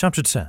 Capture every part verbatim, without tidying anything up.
Chapter ten.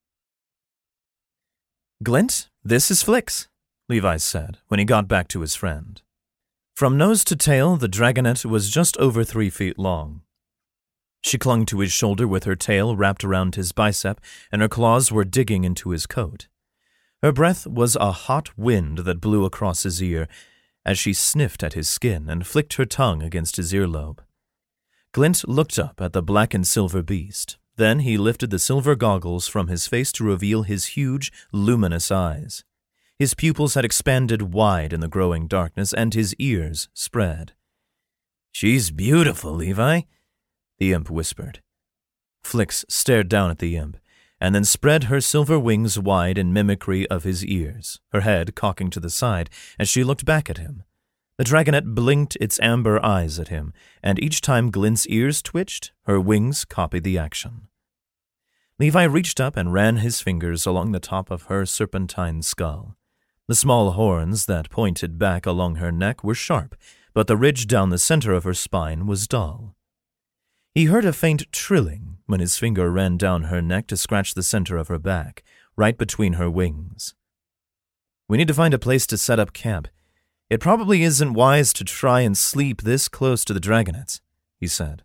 "Glint, this is Flix," Levi said when he got back to his friend. From nose to tail, the dragonet was just over three feet long. She clung to his shoulder with her tail wrapped around his bicep, and her claws were digging into his coat. Her breath was a hot wind that blew across his ear as she sniffed at his skin and flicked her tongue against his earlobe. Glint looked up at the black and silver beast. Then he lifted the silver goggles from his face to reveal his huge, luminous eyes. His pupils had expanded wide in the growing darkness, and his ears spread. "She's beautiful, Levi," the imp whispered. Flix stared down at the imp, and then spread her silver wings wide in mimicry of his ears, her head cocking to the side as she looked back at him. The dragonet blinked its amber eyes at him, and each time Glint's ears twitched, her wings copied the action. Levi reached up and ran his fingers along the top of her serpentine skull. The small horns that pointed back along her neck were sharp, but the ridge down the center of her spine was dull. He heard a faint trilling when his finger ran down her neck to scratch the center of her back, right between her wings. "We need to find a place to set up camp. It probably isn't wise to try and sleep this close to the dragonets," he said.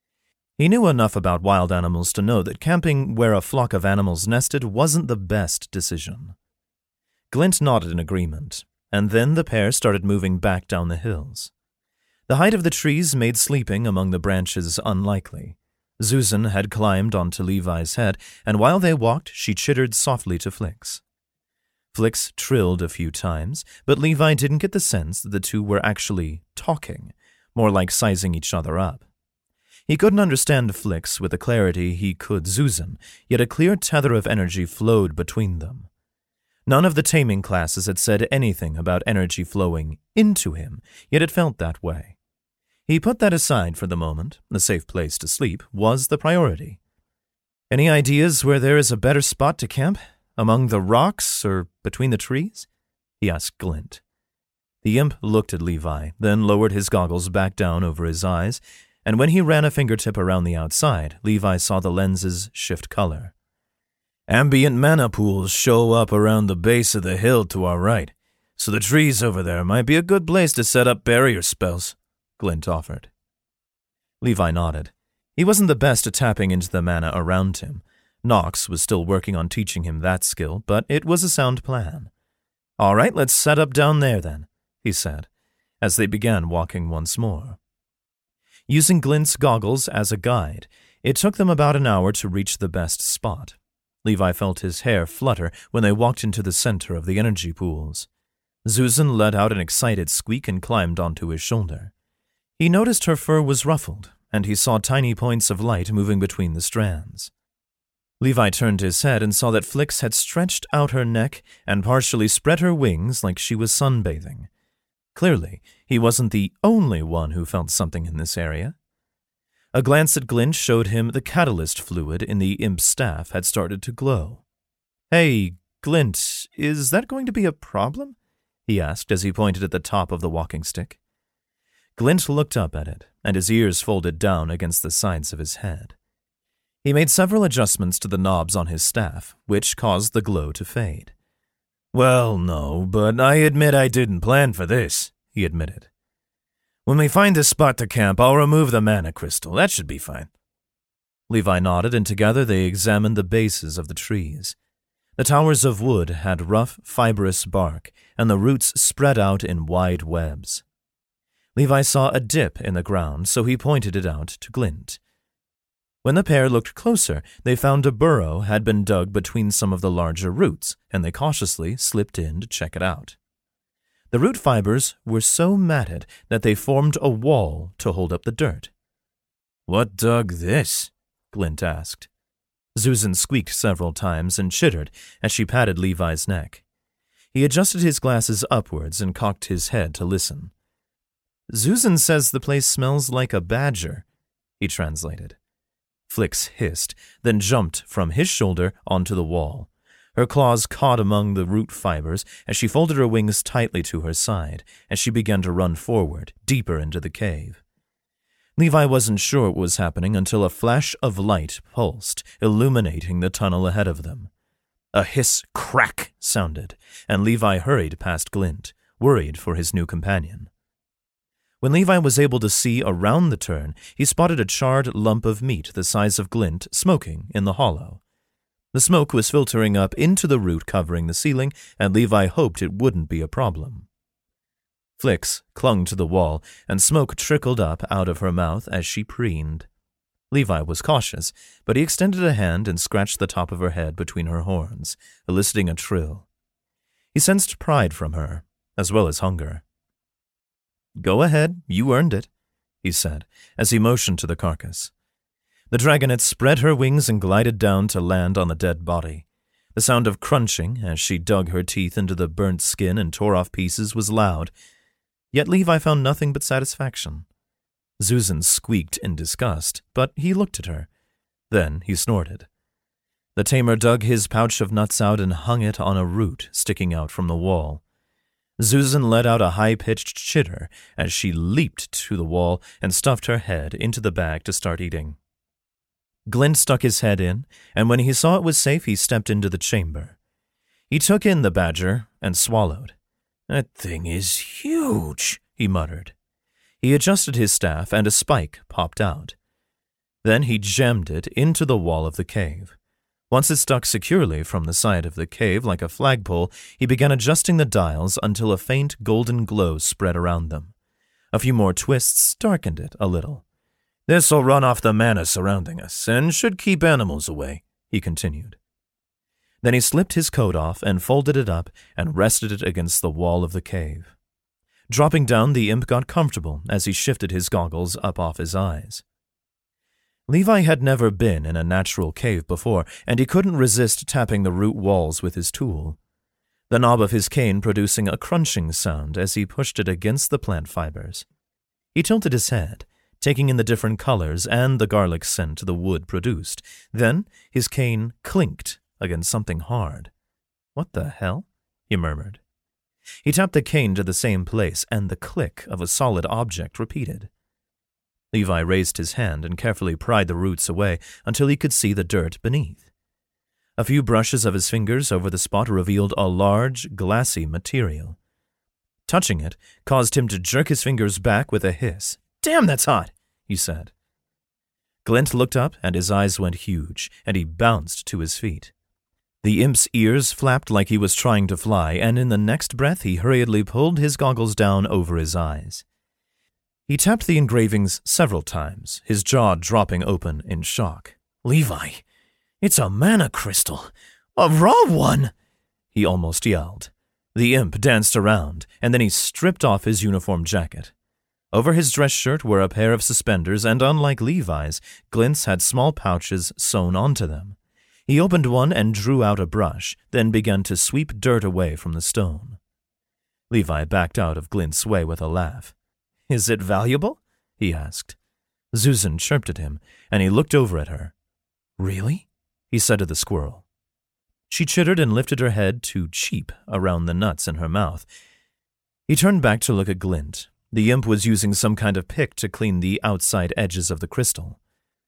He knew enough about wild animals to know that camping where a flock of animals nested wasn't the best decision. Glint nodded in agreement, and then the pair started moving back down the hills. The height of the trees made sleeping among the branches unlikely. Susan had climbed onto Levi's head, and while they walked, she chittered softly to Flix. Flix trilled a few times, but Levi didn't get the sense that the two were actually talking, more like sizing each other up. He couldn't understand Flix with the clarity he could Susan, yet a clear tether of energy flowed between them. None of the taming classes had said anything about energy flowing into him, yet it felt that way. He put that aside for the moment. A safe place to sleep was the priority. "Any ideas where there is a better spot to camp? Among the rocks or between the trees?" he asked Glint. The imp looked at Levi, then lowered his goggles back down over his eyes, and when he ran a fingertip around the outside, Levi saw the lenses shift color. "Ambient mana pools show up around the base of the hill to our right, so the trees over there might be a good place to set up barrier spells," Glint offered. Levi nodded. He wasn't the best at tapping into the mana around him. Nox was still working on teaching him that skill, but it was a sound plan. "All right, let's set up down there then," he said, as they began walking once more. Using Glint's goggles as a guide, it took them about an hour to reach the best spot. Levi felt his hair flutter when they walked into the center of the energy pools. Susan let out an excited squeak and climbed onto his shoulder. He noticed her fur was ruffled, and he saw tiny points of light moving between the strands. Levi turned his head and saw that Flix had stretched out her neck and partially spread her wings like she was sunbathing. Clearly, he wasn't the only one who felt something in this area. A glance at Glint showed him the catalyst fluid in the imp's staff had started to glow. "Hey, Glint, is that going to be a problem?" he asked as he pointed at the top of the walking stick. Glint looked up at it, and his ears folded down against the sides of his head. He made several adjustments to the knobs on his staff, which caused the glow to fade. "Well, no, but I admit I didn't plan for this," he admitted. "When we find a spot to camp, I'll remove the mana crystal. That should be fine." Levi nodded, and together they examined the bases of the trees. The towers of wood had rough, fibrous bark, and the roots spread out in wide webs. Levi saw a dip in the ground, so he pointed it out to Glint. When the pair looked closer, they found a burrow had been dug between some of the larger roots, and they cautiously slipped in to check it out. The root fibers were so matted that they formed a wall to hold up the dirt. "What dug this?" Glint asked. Susan squeaked several times and chittered as she patted Levi's neck. He adjusted his glasses upwards and cocked his head to listen. "Susan says the place smells like a badger," he translated. Flix hissed, then jumped from his shoulder onto the wall. Her claws caught among the root fibers as she folded her wings tightly to her side as she began to run forward, deeper into the cave. Levi wasn't sure what was happening until a flash of light pulsed, illuminating the tunnel ahead of them. A hiss crack sounded, and Levi hurried past Glint, worried for his new companion. When Levi was able to see around the turn, he spotted a charred lump of meat the size of Glint smoking in the hollow. The smoke was filtering up into the root covering the ceiling, and Levi hoped it wouldn't be a problem. Flix clung to the wall, and smoke trickled up out of her mouth as she preened. Levi was cautious, but he extended a hand and scratched the top of her head between her horns, eliciting a trill. He sensed pride from her, as well as hunger. "Go ahead, you earned it," he said, as he motioned to the carcass. The dragonet spread her wings and glided down to land on the dead body. The sound of crunching as she dug her teeth into the burnt skin and tore off pieces was loud, yet Levi found nothing but satisfaction. Zuzan squeaked in disgust, but he looked at her. Then he snorted. The tamer dug his pouch of nuts out and hung it on a root sticking out from the wall. Zuzan let out a high-pitched chitter as she leaped to the wall and stuffed her head into the bag to start eating. Glint stuck his head in, and when he saw it was safe, he stepped into the chamber. He took in the badger and swallowed. "That thing is huge," he muttered. He adjusted his staff, and a spike popped out. Then he jammed it into the wall of the cave. Once it stuck securely from the side of the cave like a flagpole, he began adjusting the dials until a faint golden glow spread around them. A few more twists darkened it a little. "This'll run off the mana surrounding us, and should keep animals away," he continued. Then he slipped his coat off and folded it up and rested it against the wall of the cave. Dropping down, the imp got comfortable as he shifted his goggles up off his eyes. Levi had never been in a natural cave before, and he couldn't resist tapping the root walls with his tool, the knob of his cane producing a crunching sound as he pushed it against the plant fibers. He tilted his head, taking in the different colors and the garlic scent the wood produced. Then his cane clinked against something hard. "What the hell?" he murmured. He tapped the cane to the same place, and the click of a solid object repeated. Levi raised his hand and carefully pried the roots away until he could see the dirt beneath. A few brushes of his fingers over the spot revealed a large, glassy material. Touching it caused him to jerk his fingers back with a hiss. "Damn, that's hot," he said. Glint looked up, and his eyes went huge, and he bounced to his feet. The imp's ears flapped like he was trying to fly, and in the next breath he hurriedly pulled his goggles down over his eyes. He tapped the engravings several times, his jaw dropping open in shock. "Levi, it's a mana crystal! A raw one!" he almost yelled. The imp danced around, and then he stripped off his uniform jacket. Over his dress shirt were a pair of suspenders, and unlike Levi's, Glint's had small pouches sewn onto them. He opened one and drew out a brush, then began to sweep dirt away from the stone. Levi backed out of Glint's way with a laugh. "Is it valuable?" he asked. Zuzan chirped at him, and he looked over at her. "Really?" he said to the squirrel. She chittered and lifted her head to cheep around the nuts in her mouth. He turned back to look at Glint. The imp was using some kind of pick to clean the outside edges of the crystal.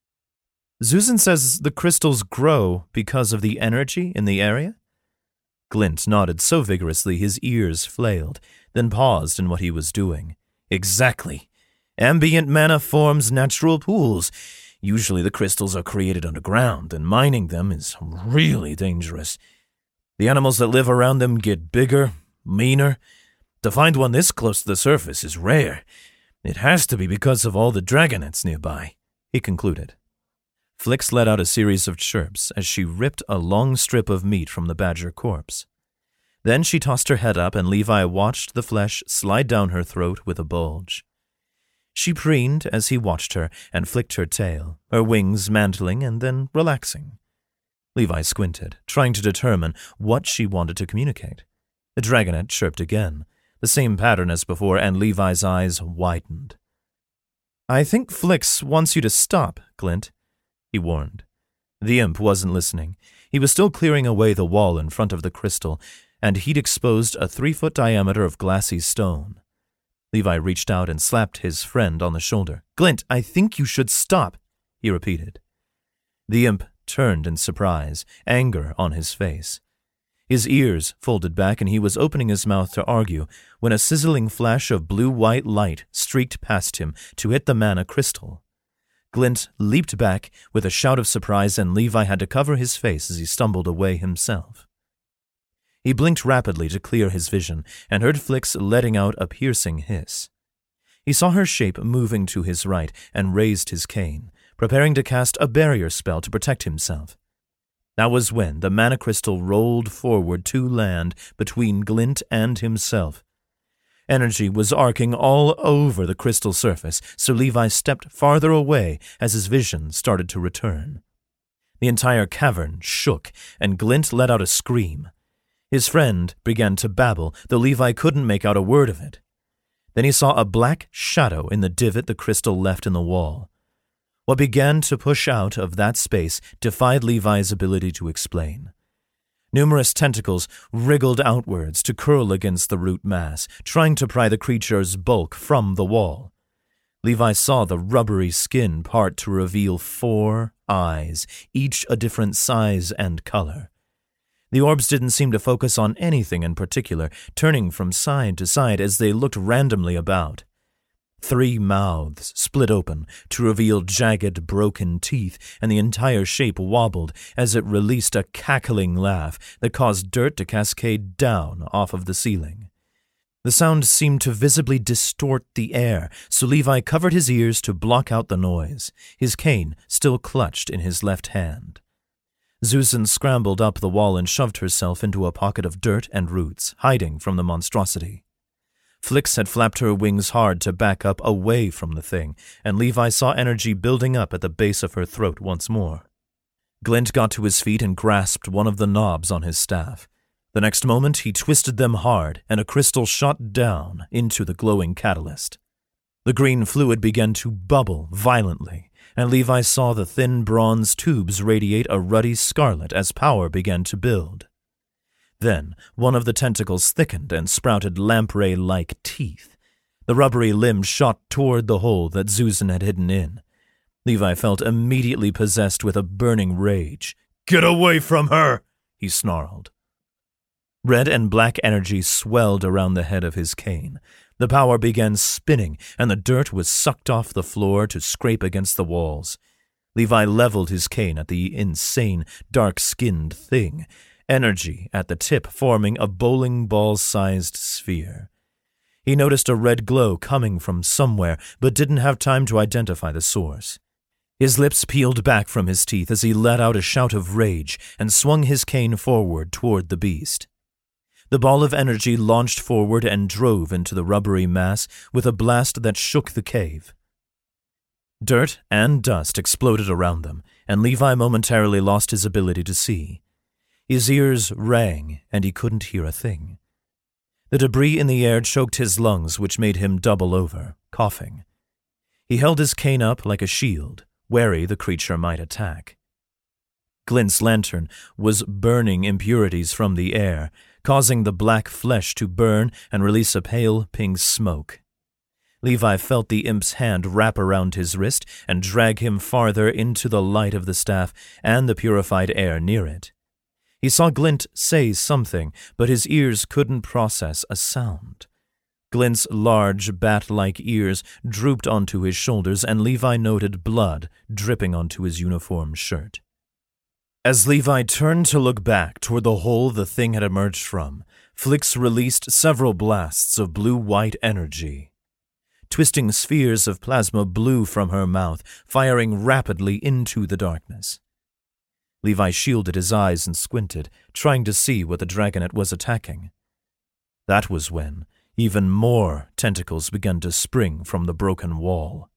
"Zuzan says the crystals grow because of the energy in the area?" Glint nodded so vigorously his ears flailed, then paused in what he was doing. "Exactly. Ambient mana forms natural pools. Usually the crystals are created underground, and mining them is really dangerous. The animals that live around them get bigger, meaner. To find one this close to the surface is rare. It has to be because of all the dragonets nearby," he concluded. Flix let out a series of chirps as she ripped a long strip of meat from the badger corpse. Then she tossed her head up, and Levi watched the flesh slide down her throat with a bulge. She preened as he watched her and flicked her tail, her wings mantling and then relaxing. Levi squinted, trying to determine what she wanted to communicate. The dragonet chirped again, the same pattern as before, and Levi's eyes widened. "I think Flix wants you to stop, Glint," he warned. The imp wasn't listening. He was still clearing away the wall in front of the crystal, and he'd exposed a three-foot diameter of glassy stone. Levi reached out and slapped his friend on the shoulder. "Glint, I think you should stop," he repeated. The imp turned in surprise, anger on his face. His ears folded back and he was opening his mouth to argue when a sizzling flash of blue-white light streaked past him to hit the mana crystal. Glint leaped back with a shout of surprise and Levi had to cover his face as he stumbled away himself. He blinked rapidly to clear his vision and heard Flix letting out a piercing hiss. He saw her shape moving to his right and raised his cane, preparing to cast a barrier spell to protect himself. That was when the mana crystal rolled forward to land between Glint and himself. Energy was arcing all over the crystal surface, so Levi stepped farther away as his vision started to return. The entire cavern shook, and Glint let out a scream. His friend began to babble, though Levi couldn't make out a word of it. Then he saw a black shadow in the divot the crystal left in the wall. What began to push out of that space defied Levi's ability to explain. Numerous tentacles wriggled outwards to curl against the root mass, trying to pry the creature's bulk from the wall. Levi saw the rubbery skin part to reveal four eyes, each a different size and color. The orbs didn't seem to focus on anything in particular, turning from side to side as they looked randomly about. Three mouths split open to reveal jagged, broken teeth, and the entire shape wobbled as it released a cackling laugh that caused dirt to cascade down off of the ceiling. The sound seemed to visibly distort the air, so Levi covered his ears to block out the noise, his cane still clutched in his left hand. Zuzan scrambled up the wall and shoved herself into a pocket of dirt and roots, hiding from the monstrosity. Flix had flapped her wings hard to back up away from the thing, and Levi saw energy building up at the base of her throat once more. Glint got to his feet and grasped one of the knobs on his staff. The next moment, he twisted them hard, and a crystal shot down into the glowing catalyst. The green fluid began to bubble violently, and Levi saw the thin bronze tubes radiate a ruddy scarlet as power began to build. Then, one of the tentacles thickened and sprouted lamprey-like teeth. The rubbery limb shot toward the hole that Zuzan had hidden in. Levi felt immediately possessed with a burning rage. "Get away from her!" he snarled. Red and black energy swelled around the head of his cane. The power began spinning, and the dirt was sucked off the floor to scrape against the walls. Levi leveled his cane at the insane, dark-skinned thing, energy at the tip forming a bowling ball-sized sphere. He noticed a red glow coming from somewhere, but didn't have time to identify the source. His lips peeled back from his teeth as he let out a shout of rage and swung his cane forward toward the beast. The ball of energy launched forward and drove into the rubbery mass with a blast that shook the cave. Dirt and dust exploded around them, and Levi momentarily lost his ability to see. His ears rang, and he couldn't hear a thing. The debris in the air choked his lungs, which made him double over, coughing. He held his cane up like a shield, wary the creature might attack. Glint's lantern was burning impurities from the air, causing the black flesh to burn and release a pale pink smoke. Levi felt the imp's hand wrap around his wrist and drag him farther into the light of the staff and the purified air near it. He saw Glint say something, but his ears couldn't process a sound. Glint's large, bat-like ears drooped onto his shoulders, and Levi noted blood dripping onto his uniform shirt. As Levi turned to look back toward the hole the thing had emerged from, Flix released several blasts of blue-white energy. Twisting spheres of plasma blew from her mouth, firing rapidly into the darkness. Levi shielded his eyes and squinted, trying to see what the dragonet was attacking. That was when even more tentacles began to spring from the broken wall.